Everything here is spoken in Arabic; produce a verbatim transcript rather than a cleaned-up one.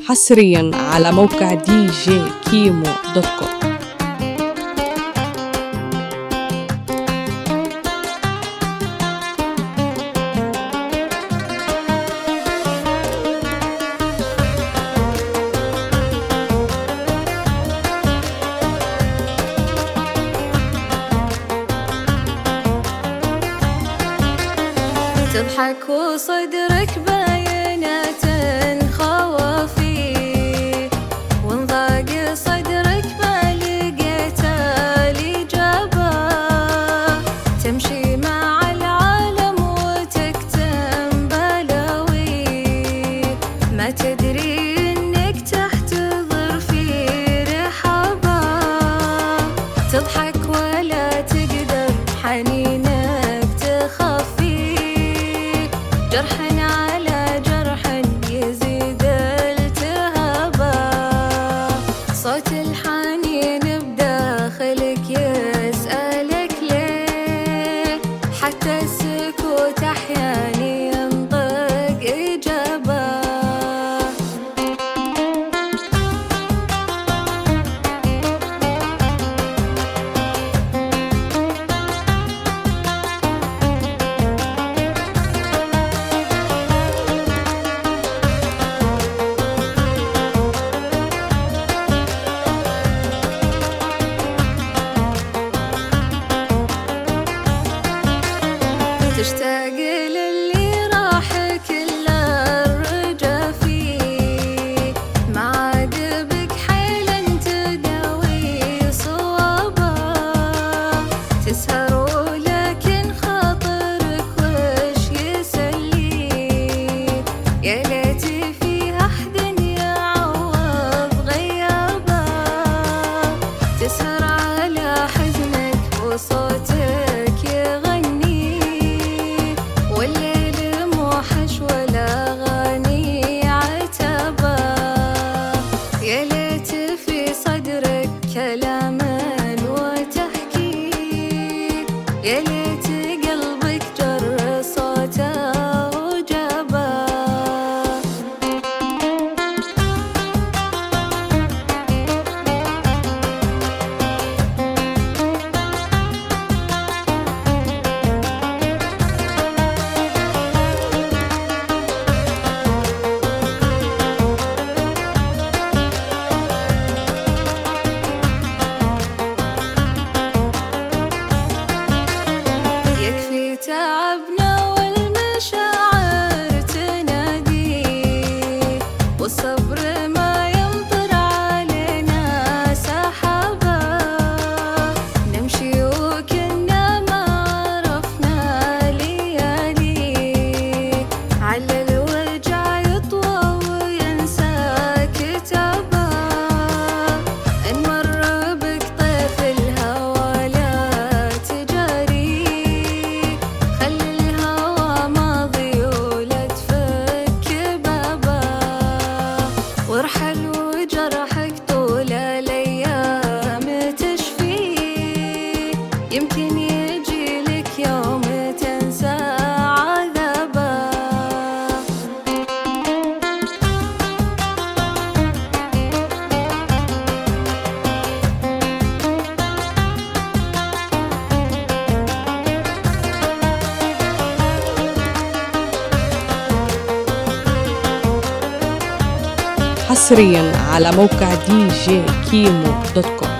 حصريا على موقع دي جي كيمو دوت كوم. تضحك وصدرك باينة خوافي، وانضاق صدرك ما لقيت الإجابة. تمشي مع العالم وتكتم بلاوي، ما تدري انك تحتضر في رحابة. تضحك ولا تقدر حنينك تخفي، جرح على جرح يزيد التهابا. صوت الحنين بداخلك يسألك ليه، حتى السكوت أحيانا ينطق إجابة. تشتاق للي راح كل الرجا فيه، ما عاد بك حيل تداوي صوابه. تسهر ولكن خاطرك وش يسليه، يا ليت فيه أحد يعوض غيابه. تسهر على حزنك وصوتك يغني، والليل موحش والأغاني عتبة. يا ليت في صدرك كلام وتحكي، يا ليت قلبك جر صوته وجابه. يكفي تعبنا والمشاعر تنادي، والصبر ما يمطر علينا سحابة. نمشي وكنا ما عرفنا ليالي، على الوجع يطوى وينسى كتابة. نمر بك طيف الهوى لا تجاري، وارحل وجرحك طول الأيام تشفي، يمكن يجي لك يوم تنسى عذابه. حصريا على موقع دي جي كيمو دوت كوم.